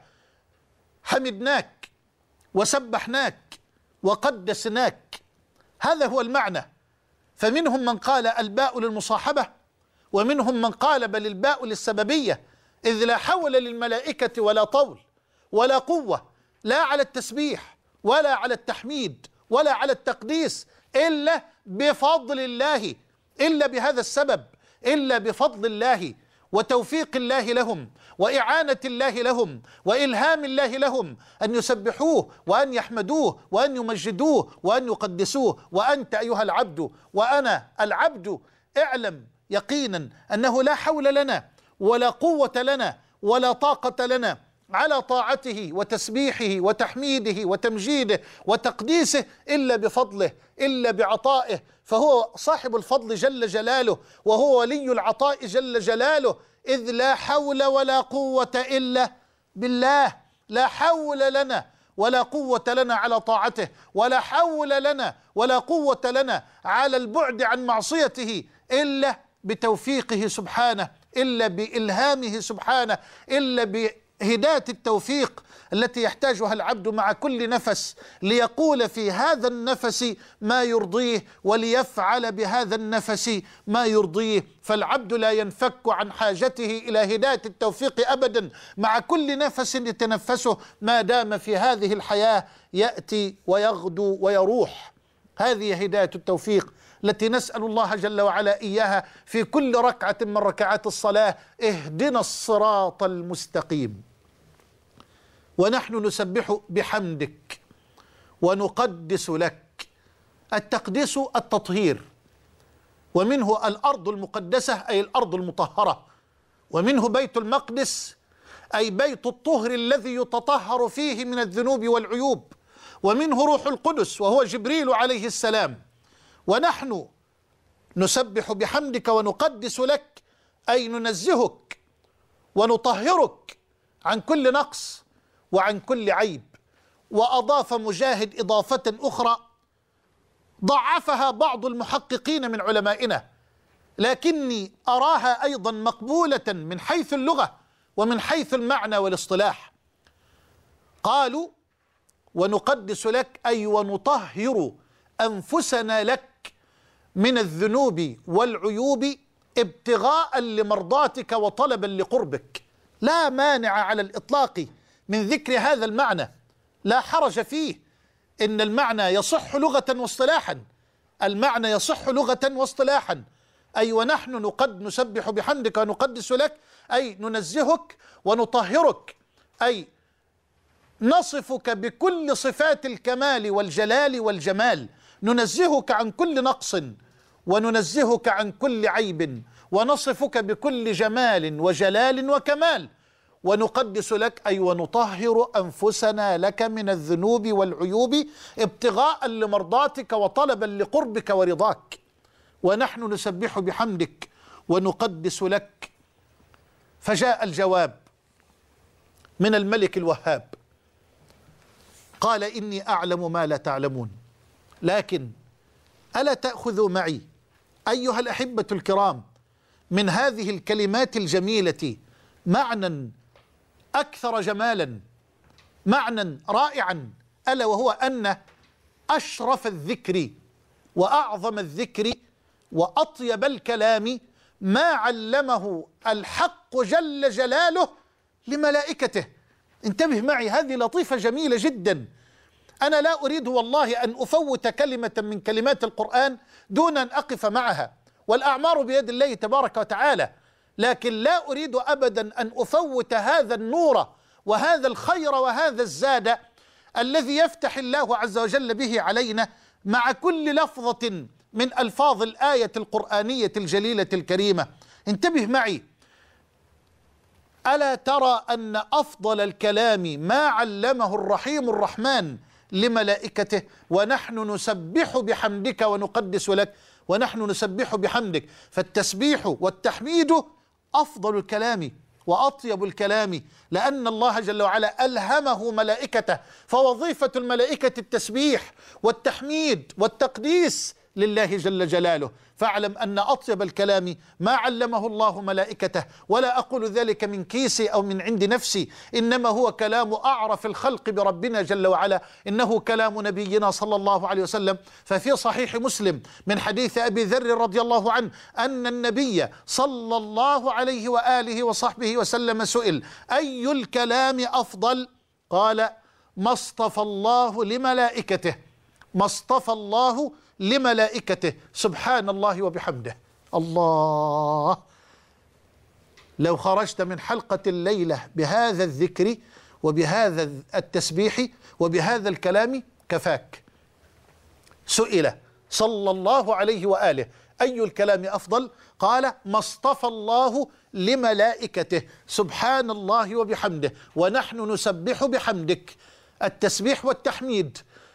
حمدناك وسبحناك وقدسناك. هذا هو المعنى. فمنهم من قال الباء للمصاحبة، ومنهم من قال بل الباء للسببية، إذ لا حول للملائكة ولا طول ولا قوة، لا على التسبيح ولا على التحميد ولا على التقديس، إلا بفضل الله، إلا بهذا السبب، إلا بفضل الله وتوفيق الله لهم وإعانة الله لهم وإلهام الله لهم أن يسبحوه وأن يحمدوه وأن يمجدوه وأن يقدسوه. وأنت أيها العبد وأنا العبد اعلم يقينا أنه لا حول لنا ولا قوة لنا ولا طاقة لنا على طاعته وتسبيحه وتحميده وتمجيده وتقديسه إلا بفضله، إلا بعطائه، فهو صاحب الفضل جل جلاله، وهو ولي العطاء جل جلاله، إذ لا حول ولا قوة إلا بالله. لا حول لنا ولا قوة لنا على طاعته، ولا حول لنا ولا قوة لنا على البعد عن معصيته إلا بتوفيقه سبحانه، إلا بإلهامه سبحانه، إلا بهداية التوفيق التي يحتاجها العبد مع كل نفس ليقول في هذا النفس ما يرضيه وليفعل بهذا النفس ما يرضيه. فالعبد لا ينفك عن حاجته إلى هداية التوفيق أبدا مع كل نفس يتنفسه ما دام في هذه الحياة يأتي ويغدو ويروح. هذه هداية التوفيق التي نسأل الله جل وعلا إياها في كل ركعة من ركعات الصلاة. اهدنا الصراط المستقيم. ونحن نسبح بحمدك ونقدس لك. التقديس التطهير، ومنه الأرض المقدسة أي الأرض المطهرة، ومنه بيت المقدس أي بيت الطهر الذي يتطهر فيه من الذنوب والعيوب، ومنه روح القدس وهو جبريل عليه السلام. ونحن نسبح بحمدك ونقدس لك أي ننزهك ونطهرك عن كل نقص وعن كل عيب. وأضاف مجاهد إضافة أخرى ضعفها بعض المحققين من علمائنا، لكني أراها أيضا مقبولة من حيث اللغة ومن حيث المعنى والاصطلاح. قالوا ونقدس لك أي ونطهر أنفسنا لك من الذنوب والعيوب ابتغاء لمرضاتك وطلبا لقربك. لا مانع على الإطلاق من ذكر هذا المعنى، لا حرج فيه، إن المعنى يصح لغة واصطلاحا، المعنى يصح لغة واصطلاحا. أي ونحن نقد نسبح بحمدك ونقدس لك أي ننزهك ونطهرك، أي نصفك بكل صفات الكمال والجلال والجمال، ننزهك عن كل نقص وننزهك عن كل عيب، ونصفك بكل جمال وجلال وكمال. ونقدس لك أي ونطهر أنفسنا لك من الذنوب والعيوب ابتغاء لمرضاتك وطلبا لقربك ورضاك. ونحن نسبح بحمدك ونقدس لك. فجاء الجواب من الملك الوهاب قال إني أعلم ما لا تعلمون، لكن ألا تأخذوا معي أيها الأحبة الكرام من هذه الكلمات الجميلة معنى أكثر جمالا، معنى رائعا، ألا وهو أن أشرف الذكر وأعظم الذكر وأطيب الكلام ما علمه الحق جل جلاله لملائكته. انتبه معي، هذه لطيفة جميلة جدا. أنا لا أريد والله أن أفوت كلمة من كلمات القرآن دون أن أقف معها، والأعمار بيد الله تبارك وتعالى، لكن لا أريد أبدا أن أفوت هذا النور وهذا الخير وهذا الزاد الذي يفتح الله عز وجل به علينا مع كل لفظة من ألفاظ الآية القرآنية الجليلة الكريمة. انتبه معي، ألا ترى أن أفضل الكلام ما علمه الرحيم الرحمن لملائكته؟ ونحن نسبح بحمدك ونقدس لك، ونحن نسبح بحمدك. فالتسبيح والتحميد أفضل الكلام وأطيب الكلام، لأن الله جل وعلا ألهمه ملائكته، فوظيفة الملائكة التسبيح والتحميد والتقديس لله جل جلاله. فاعلم أن أطيب الكلام ما علمه الله ملائكته، ولا أقول ذلك من كيسي أو من عند نفسي، إنما هو كلام أعرف الخلق بربنا جل وعلا، إنه كلام نبينا صلى الله عليه وسلم. ففي صحيح مسلم من حديث أبي ذر رضي الله عنه أن النبي صلى الله عليه وآله وصحبه وسلم سئل: أي الكلام أفضل؟ قال: ما اصطفى الله لملائكته، ما اصطفى الله لملائكته، سبحان الله وبحمده. الله، لو خرجت من حلقة الليلة بهذا الذكر وبهذا التسبيح وبهذا الكلام كفاك. سئل صلى الله عليه وآله: أي الكلام أفضل؟ قال: ما اصطفى الله لملائكته، سبحان الله وبحمده، ونحن نسبح بحمدك. التسبيح والتحميد.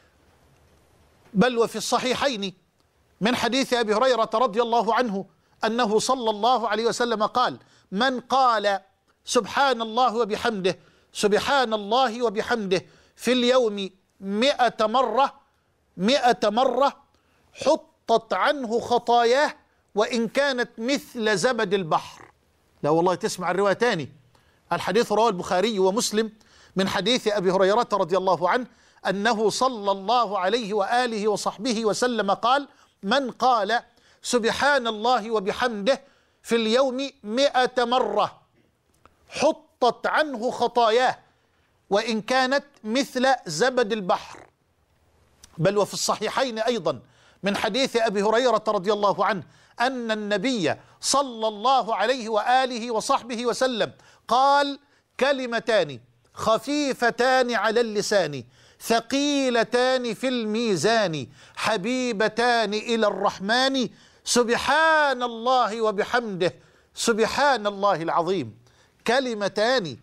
بل وفي الصحيحين من حديث أبي هريرة رضي الله عنه أنه صلى الله عليه وسلم قال: من قال سبحان الله وبحمده، سبحان الله وبحمده في اليوم مئة مرة، مئة مرة حطت عنه خطاياه وإن كانت مثل زبد البحر. لا والله، تسمع الرواية تاني. الحديث رواه البخاري ومسلم من حديث أبي هريرة رضي الله عنه أنه صلى الله عليه وآله وصحبه وسلم قال: من قال سبحان الله وبحمده في اليوم مئة مرة حطت عنه خطاياه وإن كانت مثل زبد البحر. بل وفي الصحيحين أيضا من حديث أبي هريرة رضي الله عنه أن النبي صلى الله عليه وآله وصحبه وسلم قال: كلمتان خفيفتان على اللسان ثقيلتان في الميزان حبيبتان إلى الرحمن سبحان الله وبحمده، سبحان الله العظيم. كلمتان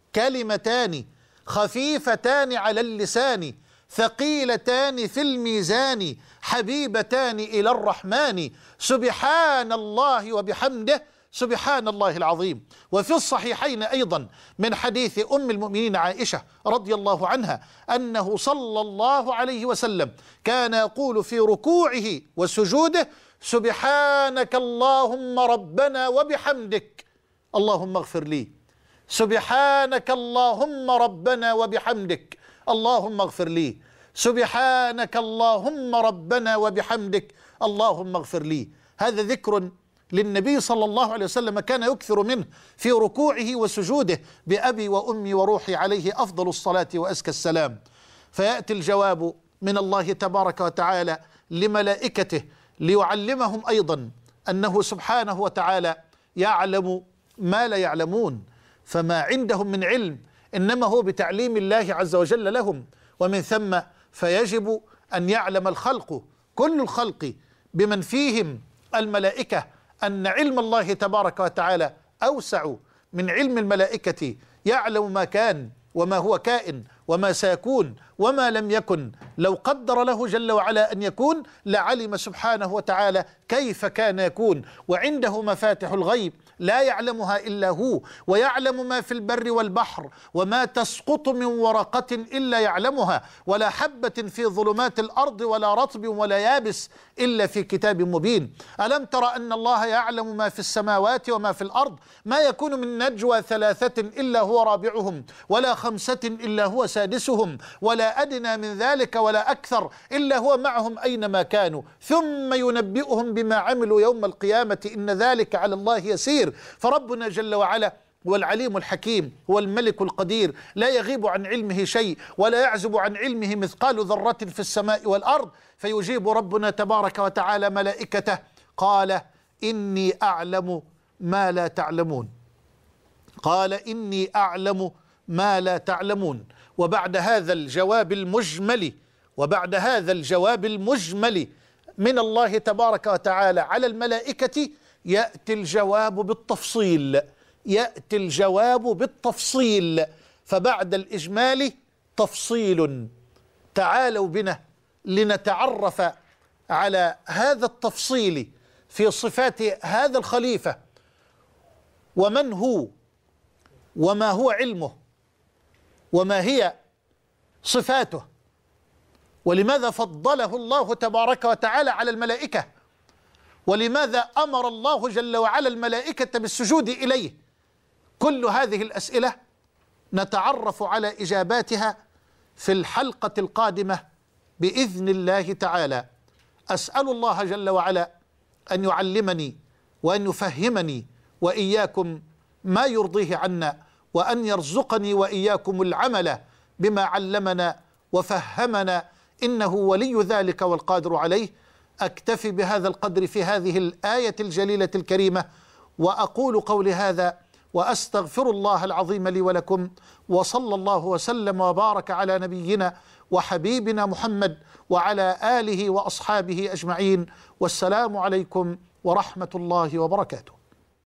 كلمتان خفيفتان على اللسان ثقيلتان في الميزان حبيبتان إلى الرحمن سبحان الله وبحمده، سبحان الله العظيم. وفي الصحيحين أيضا من حديث أم المؤمنين عائشة رضي الله عنها أنه صلى الله عليه وسلم كان يقول في ركوعه وسجوده: سبحانك اللهم ربنا وبحمدك اللهم اغفر لي، سبحانك اللهم ربنا وبحمدك اللهم اغفر لي، سبحانك اللهم ربنا وبحمدك اللهم اغفر لي. هذا ذكر للنبي صلى الله عليه وسلم كان يكثر منه في ركوعه وسجوده: بأبي وأمي وروحي عليه أفضل الصلاة وأزكى السلام. فيأتي الجواب من الله تبارك وتعالى لملائكته ليعلمهم أيضا أنه سبحانه وتعالى يعلم ما لا يعلمون، فما عندهم من علم إنما هو بتعليم الله عز وجل لهم. ومن ثم فيجب أن يعلم الخلق، كل الخلق بمن فيهم الملائكة، أن علم الله تبارك وتعالى أوسع من علم الملائكة، يعلم ما كان وما هو كائن وما سيكون وما لم يكن. لو قدر له جل وعلا أن يكون لعلم سبحانه وتعالى كيف كان يكون. وعنده مفاتح الغيب لا يعلمها إلا هو، ويعلم ما في البر والبحر، وما تسقط من ورقة إلا يعلمها، ولا حبة في ظلمات الأرض ولا رطب ولا يابس إلا في كتاب مبين. ألم تر أن الله يعلم ما في السماوات وما في الأرض؟ ما يكون من نجوى ثلاثة إلا هو رابعهم، ولا خمسة إلا هو سادسهم، ولا أدنى من ذلك ولا أكثر إلا هو معهم أينما كانوا، ثم ينبئهم بما عملوا يوم القيامة إن ذلك على الله يسير. فربنا جل وعلا هو العليم الحكيم، هو الملك القدير، لا يغيب عن علمه شيء ولا يعزب عن علمه مثقال ذرة في السماء والأرض. فيجيب ربنا تبارك وتعالى ملائكته قال: إني أعلم ما لا تعلمون، قال إني أعلم ما لا تعلمون. وبعد هذا الجواب المجمل وبعد هذا الجواب المجمل من الله تبارك وتعالى على الملائكة يأتي الجواب بالتفصيل، يأتي الجواب بالتفصيل. فبعد الإجمال تفصيل. تعالوا بنا لنتعرف على هذا التفصيل في صفات هذا الخليفة، ومن هو، وما هو علمه، وما هي صفاته، ولماذا فضله الله تبارك وتعالى على الملائكة، ولماذا أمر الله جل وعلا الملائكة بالسجود إليه. كل هذه الأسئلة نتعرف على إجاباتها في الحلقة القادمة بإذن الله تعالى. أسأل الله جل وعلا أن يعلمني وأن يفهمني وإياكم ما يرضيه عنا، وأن يرزقني وإياكم العمل بما علمنا وفهمنا، إنه ولي ذلك والقادر عليه. أكتفي بهذا القدر في هذه الآية الجليلة الكريمة، وأقول قولي هذا وأستغفر الله العظيم لي ولكم، وصلى الله وسلم وبارك على نبينا وحبيبنا محمد وعلى آله وأصحابه أجمعين، والسلام عليكم ورحمة الله وبركاته.